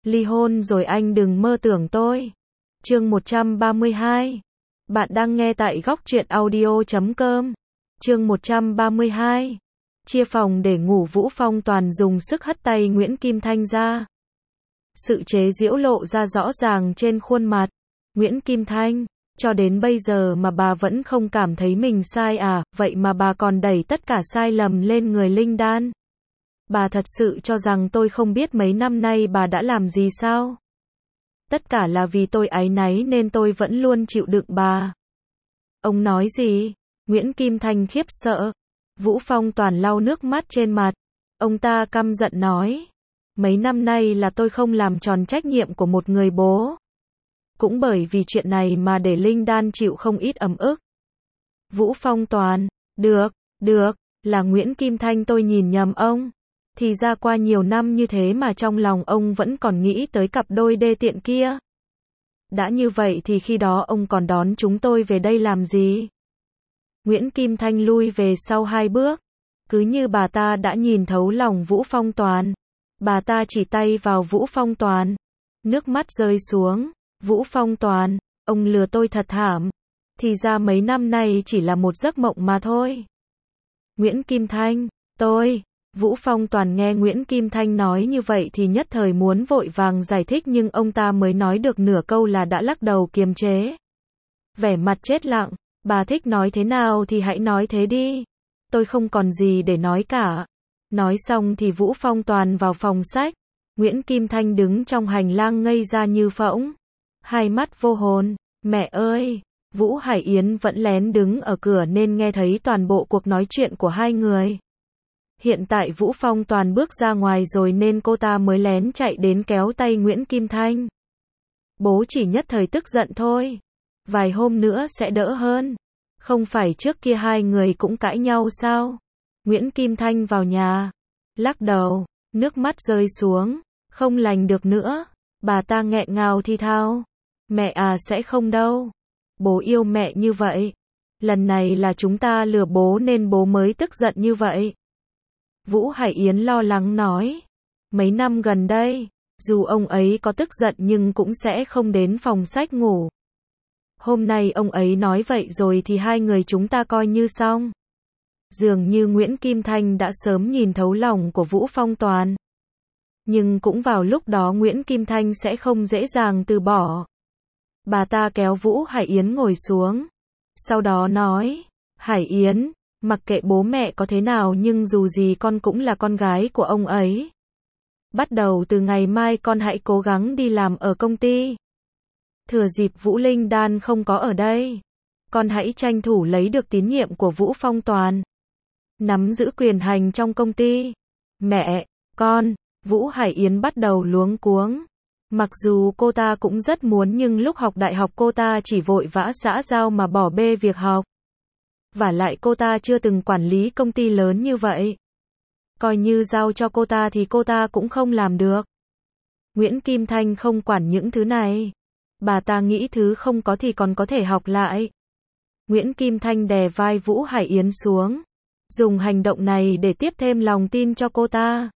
Ly hôn rồi anh đừng mơ tưởng tôi. Chương 132. Bạn đang nghe tại góc truyện audio.com. Chương 132. Chia phòng để ngủ. Vũ Phong Toàn dùng sức hất tay Nguyễn Kim Thanh ra. Sự chế giễu lộ ra rõ ràng trên khuôn mặt. Nguyễn Kim Thanh, cho đến bây giờ mà bà vẫn không cảm thấy mình sai à, vậy mà bà còn đẩy tất cả sai lầm lên người Linh Đan. Bà thật sự cho rằng tôi không biết mấy năm nay bà đã làm gì sao? Tất cả là vì tôi áy náy nên tôi vẫn luôn chịu đựng bà. Ông nói gì? Nguyễn Kim Thanh khiếp sợ. Vũ Phong Toàn lau nước mắt trên mặt. Ông ta căm giận nói. Mấy năm nay là tôi không làm tròn trách nhiệm của một người bố. Cũng bởi vì chuyện này mà để Linh Đan chịu không ít ấm ức. Vũ Phong Toàn, được, là Nguyễn Kim Thanh tôi nhìn nhầm ông. Thì ra qua nhiều năm như thế mà trong lòng ông vẫn còn nghĩ tới cặp đôi đê tiện kia. Đã như vậy thì khi đó ông còn đón chúng tôi về đây làm gì? Nguyễn Kim Thanh lui về sau 2 bước. Cứ như bà ta đã nhìn thấu lòng Vũ Phong Toàn. Bà ta chỉ tay vào Vũ Phong Toàn. Nước mắt rơi xuống. Vũ Phong Toàn, ông lừa tôi thật thảm. Thì ra mấy năm nay chỉ là một giấc mộng mà thôi. Nguyễn Kim Thanh, Vũ Phong Toàn nghe Nguyễn Kim Thanh nói như vậy thì nhất thời muốn vội vàng giải thích nhưng ông ta mới nói được nửa câu là đã lắc đầu kiềm chế. Vẻ mặt chết lặng, bà thích nói thế nào thì hãy nói thế đi. Tôi không còn gì để nói cả. Nói xong thì Vũ Phong Toàn vào phòng sách. Nguyễn Kim Thanh đứng trong hành lang ngây ra như phỗng. Hai mắt vô hồn. Mẹ ơi! Vũ Hải Yến vẫn lén đứng ở cửa nên nghe thấy toàn bộ cuộc nói chuyện của hai người. Hiện tại Vũ Phong Toàn bước ra ngoài rồi nên cô ta mới lén chạy đến kéo tay Nguyễn Kim Thanh. Bố chỉ nhất thời tức giận thôi. Vài hôm nữa sẽ đỡ hơn. Không phải trước kia hai người cũng cãi nhau sao? Nguyễn Kim Thanh vào nhà. Lắc đầu, nước mắt rơi xuống. Không lành được nữa. Bà ta nghẹn ngào thi thao. Mẹ à sẽ không đâu. Bố yêu mẹ như vậy. Lần này là chúng ta lừa bố nên bố mới tức giận như vậy. Vũ Hải Yến lo lắng nói. Mấy năm gần đây, dù ông ấy có tức giận nhưng cũng sẽ không đến phòng sách ngủ. Hôm nay ông ấy nói vậy rồi thì hai người chúng ta coi như xong. Dường như Nguyễn Kim Thanh đã sớm nhìn thấu lòng của Vũ Phong Toàn. Nhưng cũng vào lúc đó Nguyễn Kim Thanh sẽ không dễ dàng từ bỏ. Bà ta kéo Vũ Hải Yến ngồi xuống. Sau đó nói, Hải Yến, mặc kệ bố mẹ có thế nào nhưng dù gì con cũng là con gái của ông ấy. Bắt đầu từ ngày mai con hãy cố gắng đi làm ở công ty. Thừa dịp Vũ Linh Đan không có ở đây, con hãy tranh thủ lấy được tín nhiệm của Vũ Phong Toàn. Nắm giữ quyền hành trong công ty. Mẹ, con, Vũ Hải Yến bắt đầu luống cuống. Mặc dù cô ta cũng rất muốn nhưng lúc học đại học cô ta chỉ vội vã xã giao mà bỏ bê việc học. Vả lại cô ta chưa từng quản lý công ty lớn như vậy. Coi như giao cho cô ta thì cô ta cũng không làm được. Nguyễn Kim Thanh không quản những thứ này. Bà ta nghĩ thứ không có thì còn có thể học lại. Nguyễn Kim Thanh đè vai Vũ Hải Yến xuống. Dùng hành động này để tiếp thêm lòng tin cho cô ta.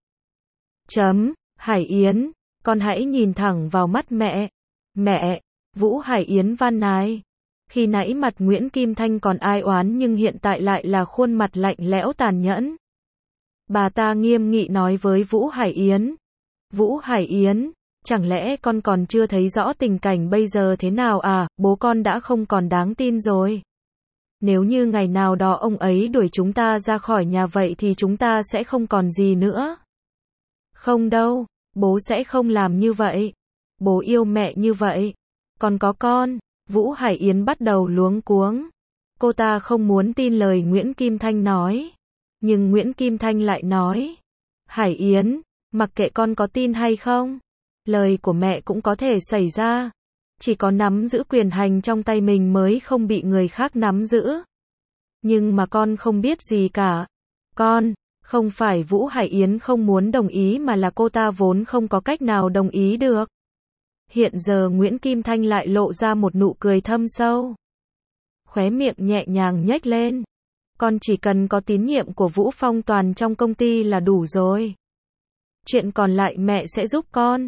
Hải Yến, con hãy nhìn thẳng vào mắt mẹ. Mẹ, Vũ Hải Yến van nài. Khi nãy mặt Nguyễn Kim Thanh còn ai oán nhưng hiện tại lại là khuôn mặt lạnh lẽo tàn nhẫn. Bà ta nghiêm nghị nói với Vũ Hải Yến. Vũ Hải Yến, chẳng lẽ con còn chưa thấy rõ tình cảnh bây giờ thế nào à, bố con đã không còn đáng tin rồi. Nếu như ngày nào đó ông ấy đuổi chúng ta ra khỏi nhà vậy thì chúng ta sẽ không còn gì nữa. Không đâu, bố sẽ không làm như vậy. Bố yêu mẹ như vậy. Còn có con. Vũ Hải Yến bắt đầu luống cuống. Cô ta không muốn tin lời Nguyễn Kim Thanh nói. Nhưng Nguyễn Kim Thanh lại nói. Hải Yến, mặc kệ con có tin hay không, lời của mẹ cũng có thể xảy ra. Chỉ có nắm giữ quyền hành trong tay mình mới không bị người khác nắm giữ. Nhưng mà con không biết gì cả. Con, không phải Vũ Hải Yến không muốn đồng ý mà là cô ta vốn không có cách nào đồng ý được. Hiện giờ Nguyễn Kim Thanh lại lộ ra một nụ cười thâm sâu. Khóe miệng nhẹ nhàng nhếch lên. Con chỉ cần có tín nhiệm của Vũ Phong Toàn trong công ty là đủ rồi. Chuyện còn lại mẹ sẽ giúp con.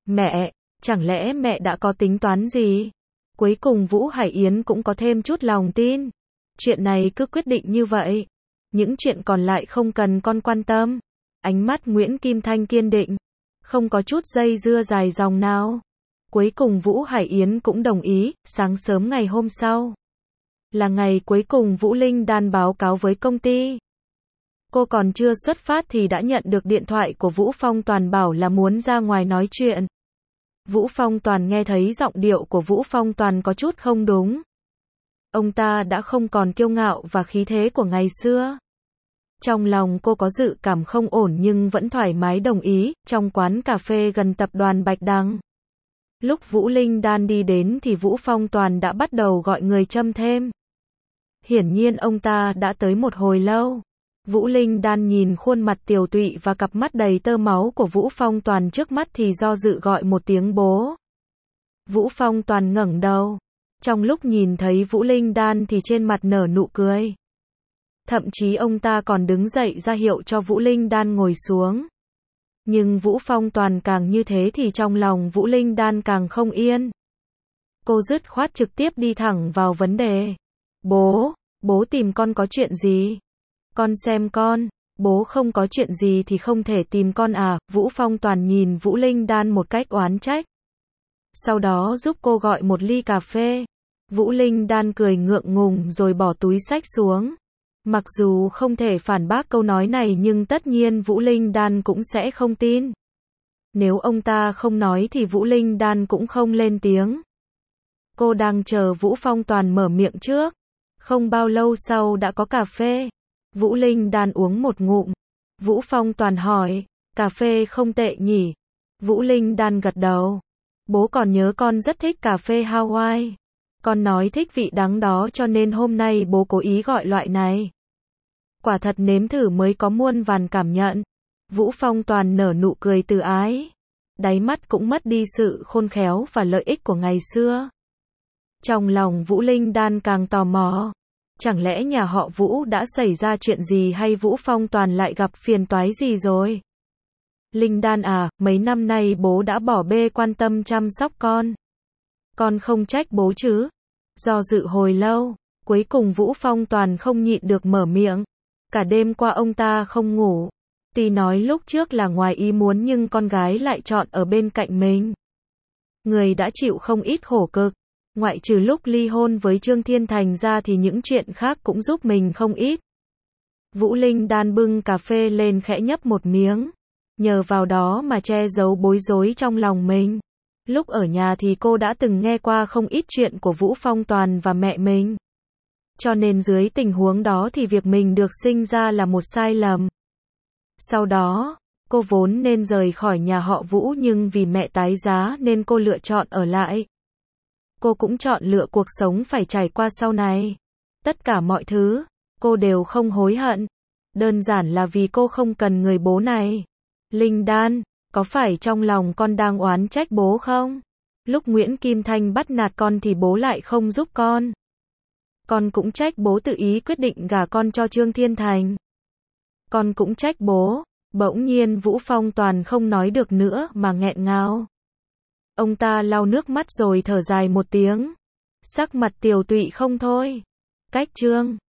Mẹ, chẳng lẽ mẹ đã có tính toán gì? Cuối cùng Vũ Hải Yến cũng có thêm chút lòng tin. Chuyện này cứ quyết định như vậy. Những chuyện còn lại không cần con quan tâm. Ánh mắt Nguyễn Kim Thanh kiên định. Không có chút dây dưa dài dòng nào. Cuối cùng Vũ Hải Yến cũng đồng ý. Sáng sớm ngày hôm sau là ngày cuối cùng Vũ Linh Đan báo cáo với công ty. Cô còn chưa xuất phát thì đã nhận được điện thoại của Vũ Phong Toàn bảo là muốn ra ngoài nói chuyện. Vũ Phong Toàn nghe thấy giọng điệu của Vũ Phong Toàn có chút không đúng. Ông ta đã không còn kiêu ngạo và khí thế của ngày xưa. Trong lòng cô có dự cảm không ổn nhưng vẫn thoải mái đồng ý, trong quán cà phê gần tập đoàn Bạch Đằng. Lúc Vũ Linh Đan đi đến thì Vũ Phong Toàn đã bắt đầu gọi người châm thêm. Hiển nhiên ông ta đã tới một hồi lâu. Vũ Linh Đan nhìn khuôn mặt tiều tụy và cặp mắt đầy tơ máu của Vũ Phong Toàn trước mắt thì do dự gọi một tiếng bố. Vũ Phong Toàn ngẩng đầu. Trong lúc nhìn thấy Vũ Linh Đan thì trên mặt nở nụ cười. Thậm chí ông ta còn đứng dậy ra hiệu cho Vũ Linh Đan ngồi xuống. Nhưng Vũ Phong Toàn càng như thế thì trong lòng Vũ Linh Đan càng không yên. Cô dứt khoát trực tiếp đi thẳng vào vấn đề. Bố tìm con có chuyện gì? Con xem con, bố không có chuyện gì thì không thể tìm con à? Vũ Phong Toàn nhìn Vũ Linh Đan một cách oán trách. Sau đó giúp cô gọi một ly cà phê. Vũ Linh Đan cười ngượng ngùng rồi bỏ túi xách xuống. Mặc dù không thể phản bác câu nói này nhưng tất nhiên Vũ Linh Đan cũng sẽ không tin. Nếu ông ta không nói thì Vũ Linh Đan cũng không lên tiếng. Cô đang chờ Vũ Phong Toàn mở miệng trước. Không bao lâu sau đã có cà phê. Vũ Linh Đan uống một ngụm. Vũ Phong Toàn hỏi, cà phê không tệ nhỉ? Vũ Linh Đan gật đầu. Bố còn nhớ con rất thích cà phê Hawaii. Con nói thích vị đắng đó cho nên hôm nay bố cố ý gọi loại này. Quả thật nếm thử mới có muôn vàn cảm nhận. Vũ Phong Toàn nở nụ cười từ ái. Đáy mắt cũng mất đi sự khôn khéo và lợi ích của ngày xưa. Trong lòng Vũ Linh Đan càng tò mò. Chẳng lẽ nhà họ Vũ đã xảy ra chuyện gì hay Vũ Phong Toàn lại gặp phiền toái gì rồi? Linh Đan à, mấy năm nay bố đã bỏ bê quan tâm chăm sóc con. Con không trách bố chứ? Do dự hồi lâu, cuối cùng Vũ Phong Toàn không nhịn được mở miệng. Cả đêm qua ông ta không ngủ. Tuy nói lúc trước là ngoài ý muốn nhưng con gái lại chọn ở bên cạnh mình. Người đã chịu không ít khổ cực. Ngoại trừ lúc ly hôn với Trương Thiên Thành ra thì những chuyện khác cũng giúp mình không ít. Vũ Linh Đan bưng cà phê lên khẽ nhấp một miếng. Nhờ vào đó mà che giấu bối rối trong lòng mình. Lúc ở nhà thì cô đã từng nghe qua không ít chuyện của Vũ Phong Toàn và mẹ mình. Cho nên dưới tình huống đó thì việc mình được sinh ra là một sai lầm. Sau đó, cô vốn nên rời khỏi nhà họ Vũ nhưng vì mẹ tái giá nên cô lựa chọn ở lại. Cô cũng chọn lựa cuộc sống phải trải qua sau này. Tất cả mọi thứ, cô đều không hối hận. Đơn giản là vì cô không cần người bố này. Linh Đan, có phải trong lòng con đang oán trách bố không? Lúc Nguyễn Kim Thanh bắt nạt con thì bố lại không giúp con. Con cũng trách bố tự ý quyết định gả con cho Trương Thiên Thành. Con cũng trách bố. Bỗng nhiên Vũ Phong Toàn không nói được nữa mà nghẹn ngào. Ông ta lau nước mắt rồi thở dài một tiếng. Sắc mặt tiều tụy không thôi. Cách chương